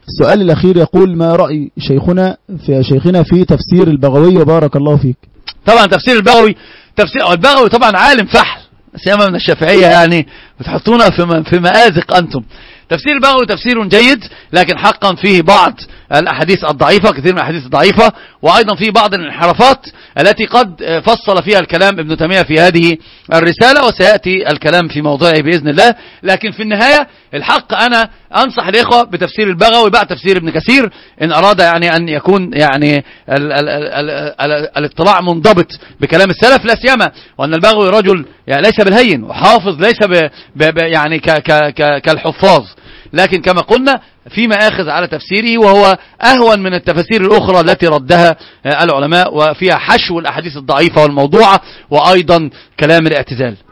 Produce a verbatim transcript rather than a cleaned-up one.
السؤال الأخير يقول: ما رأي شيخنا في شيخنا في تفسير البغوي وبارك الله فيك؟ طبعا تفسير البغوي تفسير البغوي طبعا عالم فحل سيما من الشافعية، يعني بتحطونا في في مآزق أنتم. تفسير البغوي تفسير جيد، لكن حقا فيه بعض الأحاديث الضعيفة، كثير من الأحاديث الضعيفة، وأيضا فيه بعض الانحرافات التي قد فصل فيها الكلام ابن تيمية في هذه الرسالة، وسيأتي الكلام في موضعه بإذن الله. لكن في النهاية الحق أنا أنصح الإخوة بتفسير البغوي بعد تفسير ابن كثير، إن أراد يعني أن يكون يعني ال ال ال ال ال الاطلاع منضبط بكلام السلف، لا سيما وأن البغوي رجل يعني ليس بالهين، وحافظ ليس ب ب يعني ك ك ك كالحفاظ، لكن كما قلنا في مآخذ على تفسيره، وهو أهون من التفاسير الأخرى التي ردها العلماء، وفيها حشو الأحاديث الضعيفة والموضوعة، وأيضا كلام الاعتزال.